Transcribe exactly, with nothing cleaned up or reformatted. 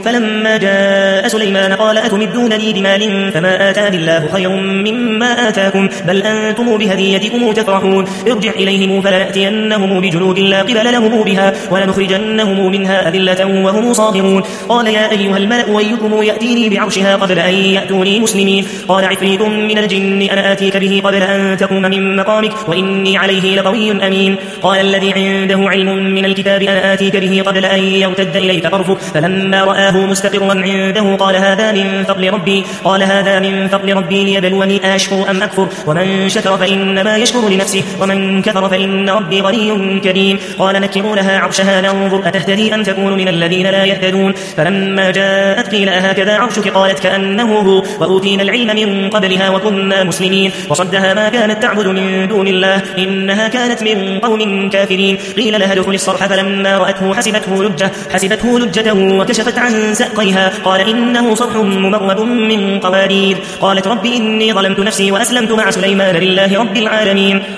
فلما جاء سليمان قال أتمدونني بمال فما آتاني الله خير مما آتاكم بل أنتم بهديتكم تفرحون ارجع إليهم فلنأتينهم بجنود لا قبل لهم بها ولنخرجنهم منها أذلة وهم صاغرون قال يا أيها الملأ أيكم يأتيني بعرشها قبل أن يأتوني مسلمين قال عفريت من الجن أنا آتيك به قبل أن تقوم من مقامك وإني عليه لقوي أمين قال الذي عنده علم من الكتاب أنا آتيك به قبل أن يرتد إليك طرفك فلما رآه مستقرا عنده قال هذا من فضل ربي قال هذا من فضل ربي ليبلوني أشكر أم أكفر ومن شكر فإنما يشكر لنفسه ومن كفر فإن ربي غني كريم قال نكروا لها عرشها ننظر أتهتدي أم تكون من الذين لا يهتدون فلما جاءت قيل أهكذا عرشك قالت كأنه هو وأوتينا العلم من قبلها وكنا مسلمين وصدها ما كانت تعبد من دون الله إنها كانت من قوم كافرين قيل لها ادخل الصرح فلما رأته حسبته لجة حسبته لجة وكشفت عن ساقيها قال إنه صرح ممرد من قوارير قالت رب إني ظلمت نفسي وأسلمت مع سليمان لله رب العالمين